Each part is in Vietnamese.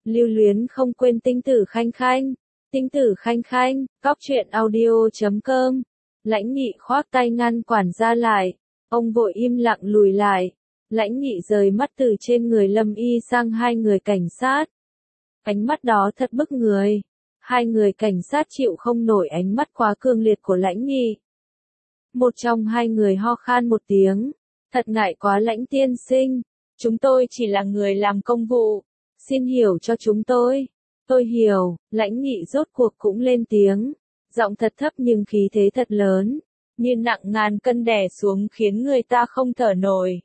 Lưu luyến không quên tinh tử khanh khanh. Tinh tử khanh khanh, cóc truyện audio.com. Lãnh Nghị khoác tay ngăn quản gia lại. Ông vội im lặng lùi lại. Lãnh Nghị rời mắt từ trên người Lâm Y sang hai người cảnh sát. Ánh mắt đó thật bức người. Hai người cảnh sát chịu không nổi ánh mắt quá cương liệt của Lãnh Nghị. Một trong hai người ho khan một tiếng. Thật ngại quá Lãnh tiên sinh. Chúng tôi chỉ là người làm công vụ. Xin hiểu cho chúng tôi. Tôi hiểu. Lãnh Nghị rốt cuộc cũng lên tiếng. Giọng thật thấp nhưng khí thế thật lớn. Như nặng ngàn cân đè xuống khiến người ta không thở nổi.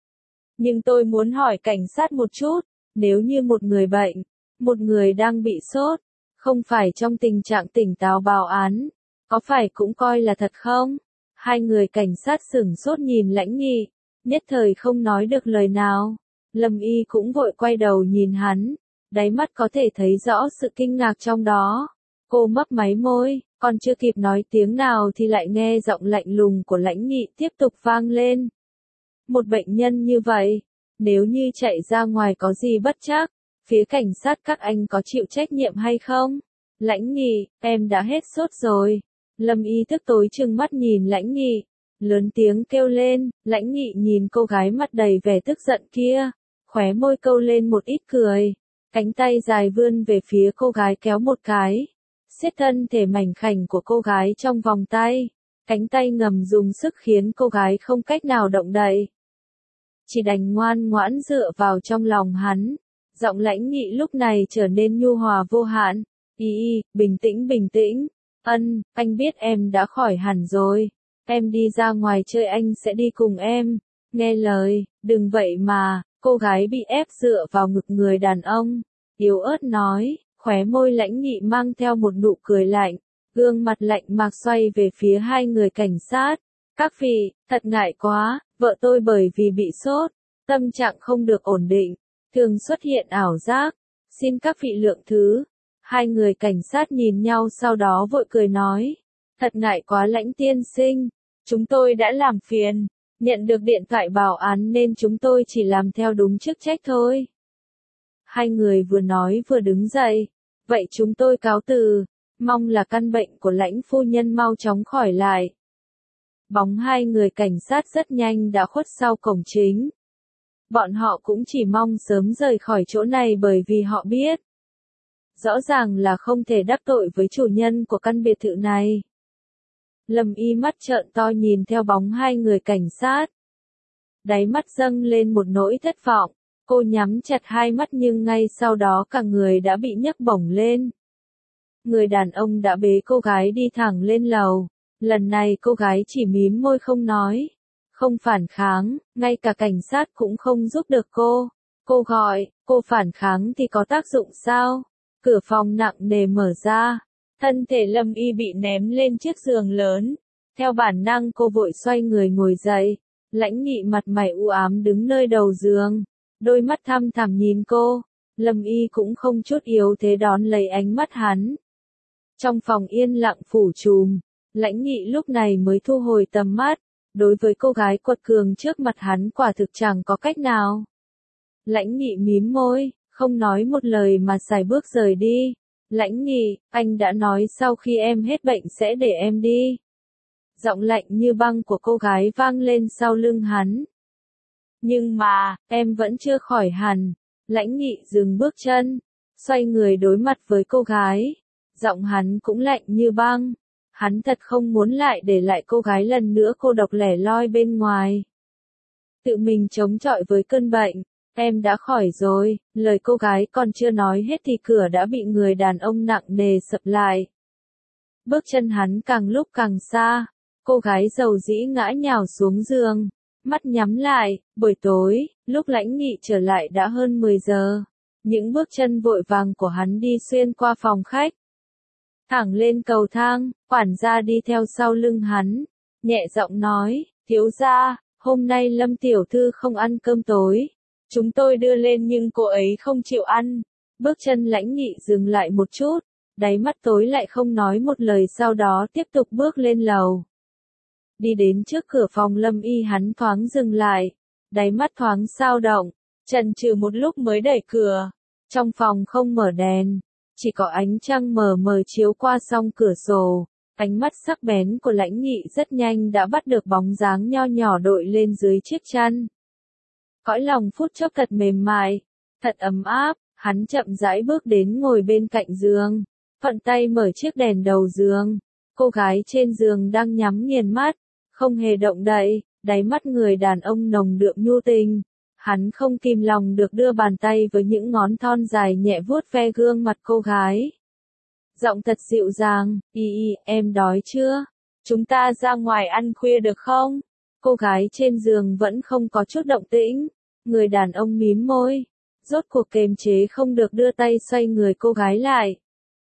Nhưng tôi muốn hỏi cảnh sát một chút. Nếu như một người bệnh, một người đang bị sốt, không phải trong tình trạng tỉnh táo báo án, có phải cũng coi là thật không? Hai người cảnh sát sửng sốt nhìn Lãnh Nghị, nhất thời không nói được lời nào. Lâm Y cũng vội quay đầu nhìn hắn, đáy mắt có thể thấy rõ sự kinh ngạc trong đó. Cô mấp máy môi, còn chưa kịp nói tiếng nào thì lại nghe giọng lạnh lùng của Lãnh Nghị tiếp tục vang lên. Một bệnh nhân như vậy, nếu như chạy ra ngoài có gì bất trắc, phía cảnh sát các anh có chịu trách nhiệm hay không? Lãnh Nghị, em đã hết sốt rồi. Lâm Y tức tối trừng mắt nhìn Lãnh Nghị, lớn tiếng kêu lên. Lãnh Nghị nhìn cô gái mặt đầy vẻ tức giận kia, khóe môi câu lên một ít cười, cánh tay dài vươn về phía cô gái kéo một cái, siết thân thể mảnh khảnh của cô gái trong vòng tay, cánh tay ngầm dùng sức khiến cô gái không cách nào động đậy. Chỉ đành ngoan ngoãn dựa vào trong lòng hắn. Giọng Lãnh Nghị lúc này trở nên nhu hòa vô hạn. Bình tĩnh bình tĩnh. Anh biết em đã khỏi hẳn rồi. Em đi ra ngoài chơi anh sẽ đi cùng em. Nghe lời, đừng vậy mà. Cô gái bị ép dựa vào ngực người đàn ông, yếu ớt nói, khóe môi Lãnh Nghị mang theo một nụ cười lạnh, gương mặt lạnh mạc xoay về phía hai người cảnh sát. Các vị, thật ngại quá, vợ tôi bởi vì bị sốt, tâm trạng không được ổn định, thường xuất hiện ảo giác, xin các vị lượng thứ. Hai người cảnh sát nhìn nhau sau đó vội cười nói, thật ngại quá Lãnh tiên sinh, chúng tôi đã làm phiền. Nhận được điện thoại báo án nên chúng tôi chỉ làm theo đúng chức trách thôi. Hai người vừa nói vừa đứng dậy. Vậy chúng tôi cáo từ. Mong là căn bệnh của Lãnh phu nhân mau chóng khỏi lại. Bóng hai người cảnh sát rất nhanh đã khuất sau cổng chính. Bọn họ cũng chỉ mong sớm rời khỏi chỗ này bởi vì họ biết. Rõ ràng là không thể đắc tội với chủ nhân của căn biệt thự này. Lâm Y mắt trợn to nhìn theo bóng hai người cảnh sát. Đáy mắt dâng lên một nỗi thất vọng, cô nhắm chặt hai mắt nhưng ngay sau đó cả người đã bị nhấc bổng lên. Người đàn ông đã bế cô gái đi thẳng lên lầu, lần này cô gái chỉ mím môi không nói, không phản kháng, ngay cả cảnh sát cũng không giúp được cô. Cô gọi, cô phản kháng thì có tác dụng sao? Cửa phòng nặng nề mở ra. Thân thể Lâm Y bị ném lên chiếc giường lớn. Theo bản năng cô vội xoay người ngồi dậy. Lãnh Nghị mặt mày u ám đứng nơi đầu giường. Đôi mắt thăm thẳm nhìn cô. Lâm Y cũng không chút yếu thế đón lấy ánh mắt hắn. Trong phòng yên lặng phủ trùm. Lãnh Nghị lúc này mới thu hồi tầm mắt. Đối với cô gái quật cường trước mặt hắn quả thực chẳng có cách nào. Lãnh Nghị mím môi, không nói một lời mà sải bước rời đi. Lãnh Nghị, anh đã nói sau khi em hết bệnh sẽ để em đi. Giọng lạnh như băng của cô gái vang lên sau lưng hắn. Nhưng mà, em vẫn chưa khỏi hẳn. Lãnh Nghị dừng bước chân, xoay người đối mặt với cô gái. Giọng hắn cũng lạnh như băng. Hắn thật không muốn lại để lại cô gái lần nữa cô độc lẻ loi bên ngoài. Tự mình chống chọi với cơn bệnh. Em đã khỏi rồi, lời cô gái còn chưa nói hết thì cửa đã bị người đàn ông nặng nề sập lại. Bước chân hắn càng lúc càng xa, cô gái dầu dĩ ngã nhào xuống giường, mắt nhắm lại. Buổi tối, lúc Lãnh Nghị trở lại đã hơn 10 giờ. Những bước chân vội vàng của hắn đi xuyên qua phòng khách. Thẳng lên cầu thang, quản gia đi theo sau lưng hắn, nhẹ giọng nói, thiếu gia, hôm nay Lâm tiểu thư không ăn cơm tối. Chúng tôi đưa lên nhưng cô ấy không chịu ăn. Bước chân Lãnh Nghị dừng lại một chút, đáy mắt tối lại không nói một lời sau đó tiếp tục bước lên lầu. Đi đến trước cửa phòng Lâm Y hắn thoáng dừng lại, đáy mắt thoáng dao động, chần chừ một lúc mới đẩy cửa. Trong phòng không mở đèn, chỉ có ánh trăng mờ mờ chiếu qua song cửa sổ. Ánh mắt sắc bén của Lãnh Nghị rất nhanh đã bắt được bóng dáng nho nhỏ đội lên dưới chiếc chăn. Cõi lòng phút chốc thật mềm mại, thật ấm áp, hắn chậm rãi bước đến ngồi bên cạnh giường, thuận tay mở chiếc đèn đầu giường. Cô gái trên giường đang nhắm nghiền mắt, không hề động đậy, đáy mắt người đàn ông nồng đượm nhu tình. Hắn không kìm lòng được đưa bàn tay với những ngón thon dài nhẹ vuốt ve gương mặt cô gái. Giọng thật dịu dàng, em đói chưa? Chúng ta ra ngoài ăn khuya được không? Cô gái trên giường vẫn không có chút động tĩnh. Người đàn ông mím môi, rốt cuộc kềm chế không được đưa tay xoay người cô gái lại.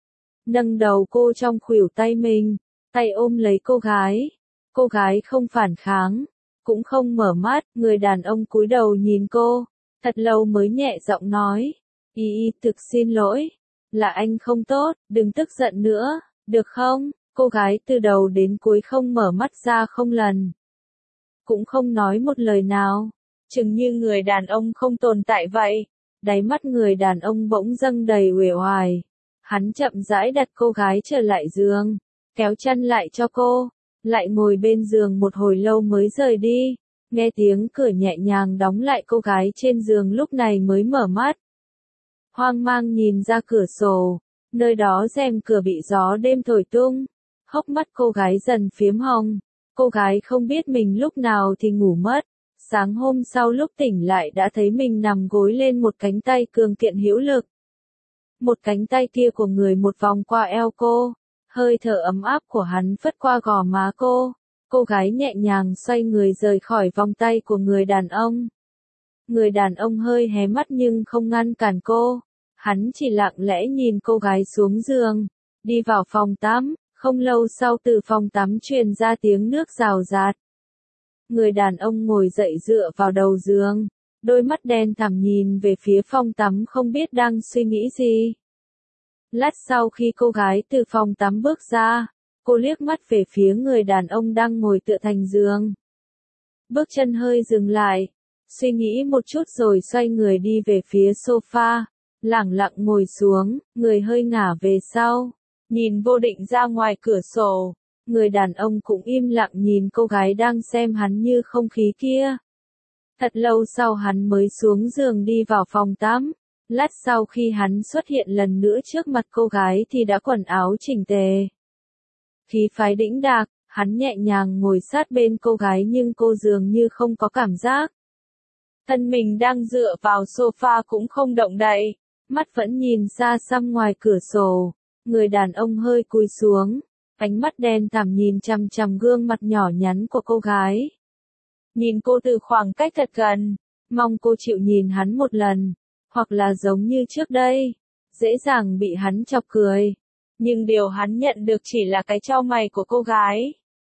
Nâng đầu cô trong khuỷu tay mình, tay ôm lấy cô gái. Cô gái không phản kháng, cũng không mở mắt, người đàn ông cúi đầu nhìn cô, thật lâu mới nhẹ giọng nói, thực xin lỗi, là anh không tốt, đừng tức giận nữa, được không? Cô gái từ đầu đến cuối không mở mắt ra không lần, cũng không nói một lời nào, chừng như người đàn ông không tồn tại vậy. Đáy mắt người đàn ông bỗng dâng đầy uể oải, hắn chậm rãi đặt cô gái trở lại giường, kéo chăn lại cho cô, lại ngồi bên giường một hồi lâu mới rời đi. Nghe tiếng cửa nhẹ nhàng đóng lại, cô gái trên giường lúc này mới mở mắt. Hoang mang nhìn ra cửa sổ, nơi đó rèm cửa bị gió đêm thổi tung, hốc mắt cô gái dần phiếm hồng. Cô gái không biết mình lúc nào thì ngủ mất. Sáng hôm sau lúc tỉnh lại đã thấy mình nằm gối lên một cánh tay cường kiện hữu lực. Một cánh tay kia của người một vòng qua eo cô, hơi thở ấm áp của hắn phất qua gò má cô. Cô gái nhẹ nhàng xoay người rời khỏi vòng tay của người đàn ông. Người đàn ông hơi hé mắt nhưng không ngăn cản cô. Hắn chỉ lặng lẽ nhìn cô gái xuống giường, đi vào phòng tắm. Không lâu sau từ phòng tắm truyền ra tiếng nước rào rạt. Người đàn ông ngồi dậy dựa vào đầu giường, đôi mắt đen thẳm nhìn về phía phòng tắm không biết đang suy nghĩ gì. Lát sau khi cô gái từ phòng tắm bước ra, cô liếc mắt về phía người đàn ông đang ngồi tựa thành giường. Bước chân hơi dừng lại, suy nghĩ một chút rồi xoay người đi về phía sofa, lẳng lặng ngồi xuống, người hơi ngả về sau, nhìn vô định ra ngoài cửa sổ. Người đàn ông cũng im lặng nhìn cô gái đang xem hắn như không khí kia. Thật lâu sau hắn mới xuống giường đi vào phòng tắm. Lát sau khi hắn xuất hiện lần nữa trước mặt cô gái thì đã quần áo chỉnh tề. Khí phái đĩnh đạc, hắn nhẹ nhàng ngồi sát bên cô gái nhưng cô dường như không có cảm giác. Thân mình đang dựa vào sofa cũng không động đậy, mắt vẫn nhìn xa xăm ngoài cửa sổ. Người đàn ông hơi cúi xuống, ánh mắt đen thẳm nhìn chằm chằm gương mặt nhỏ nhắn của cô gái. Nhìn cô từ khoảng cách thật gần, mong cô chịu nhìn hắn một lần, hoặc là giống như trước đây, dễ dàng bị hắn chọc cười. Nhưng điều hắn nhận được chỉ là cái chau mày của cô gái.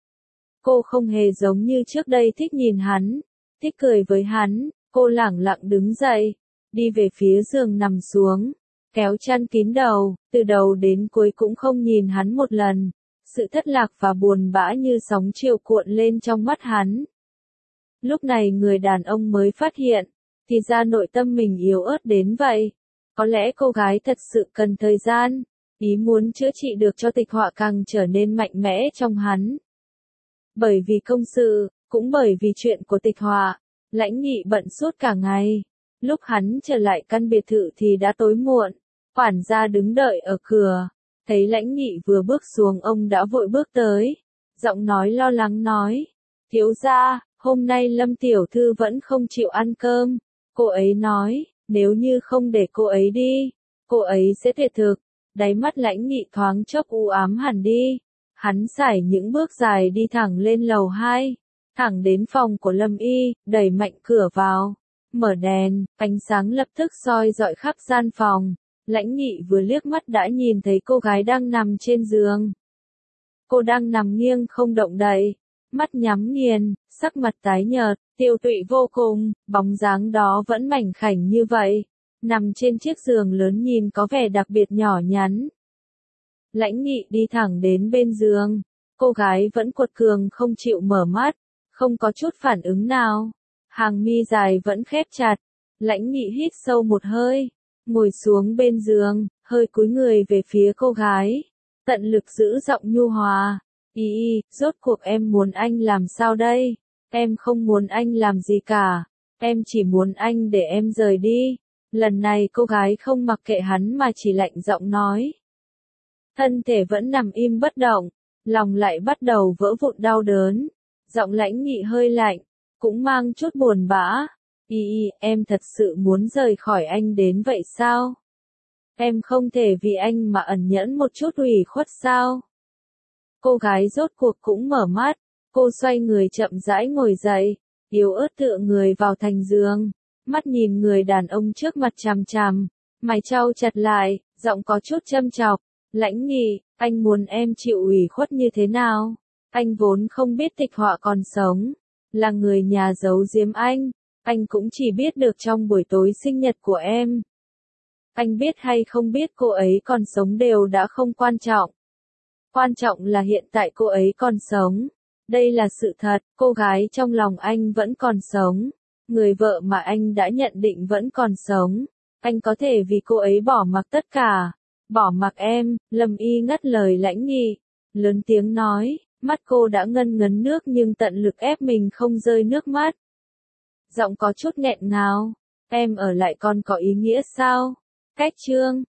Cô không hề giống như trước đây thích nhìn hắn, thích cười với hắn. Cô lẳng lặng đứng dậy, đi về phía giường nằm xuống, kéo chăn kín đầu, từ đầu đến cuối cũng không nhìn hắn một lần. Sự thất lạc và buồn bã như sóng chiều cuộn lên trong mắt hắn. Lúc này người đàn ông mới phát hiện, thì ra nội tâm mình yếu ớt đến vậy. Có lẽ cô gái thật sự cần thời gian, ý muốn chữa trị được cho Tịch Họa càng trở nên mạnh mẽ trong hắn. Bởi vì công sự, cũng bởi vì chuyện của Tịch Họa, Lãnh Nghị bận suốt cả ngày. Lúc hắn trở lại căn biệt thự thì đã tối muộn, quản gia đứng đợi ở cửa. Thấy Lãnh Nghị vừa bước xuống ông đã vội bước tới, giọng nói lo lắng nói, thiếu gia, hôm nay Lâm tiểu thư vẫn không chịu ăn cơm. Cô ấy nói, nếu như không để cô ấy đi, cô ấy sẽ tuyệt thực. Đáy mắt Lãnh Nghị thoáng chốc u ám hẳn đi. Hắn sải những bước dài đi thẳng lên lầu 2, thẳng đến phòng của Lâm Y, đẩy mạnh cửa vào, mở đèn, ánh sáng lập tức soi rọi khắp gian phòng. Lãnh Nghị vừa liếc mắt đã nhìn thấy cô gái đang nằm trên giường. Cô đang nằm nghiêng không động đậy, mắt nhắm nghiền, sắc mặt tái nhợt, tiêu tụy vô cùng, bóng dáng đó vẫn mảnh khảnh như vậy, nằm trên chiếc giường lớn nhìn có vẻ đặc biệt nhỏ nhắn. Lãnh Nghị đi thẳng đến bên giường, cô gái vẫn quật cường không chịu mở mắt, không có chút phản ứng nào, hàng mi dài vẫn khép chặt. Lãnh Nghị hít sâu một hơi, ngồi xuống bên giường, hơi cúi người về phía cô gái, tận lực giữ giọng nhu hòa. Y, rốt cuộc em muốn anh làm sao đây? Em không muốn anh làm gì cả, em chỉ muốn anh để em rời đi. Lần này cô gái không mặc kệ hắn mà chỉ lạnh giọng nói. Thân thể vẫn nằm im bất động, lòng lại bắt đầu vỡ vụn đau đớn. Giọng Lãnh Nghị hơi lạnh, cũng mang chút buồn bã. Y, em thật sự muốn rời khỏi anh đến vậy sao? Em không thể vì anh mà ẩn nhẫn một chút ủy khuất sao? Cô gái rốt cuộc cũng mở mắt, cô xoay người chậm rãi ngồi dậy, yếu ớt tựa người vào thành giường, mắt nhìn người đàn ông trước mặt chằm chằm, mày chau chặt lại, giọng có chút châm chọc. Lãnh Nghị, anh muốn em chịu ủy khuất như thế nào? Anh vốn không biết Tịch Họa còn sống, là người nhà giấu giếm anh cũng chỉ biết được trong buổi tối sinh nhật của em. Anh biết hay không biết cô ấy còn sống đều đã không quan trọng. Quan trọng là hiện tại cô ấy còn sống. Đây là sự thật, cô gái trong lòng anh vẫn còn sống. Người vợ mà anh đã nhận định vẫn còn sống. Anh có thể vì cô ấy bỏ mặc tất cả. Bỏ mặc em. Lâm Y ngắt lời Lãnh Nghị, lớn tiếng nói, mắt cô đã ngân ngấn nước nhưng tận lực ép mình không rơi nước mắt. Giọng có chút nghẹn ngào, em ở lại còn có ý nghĩa sao? Cách chương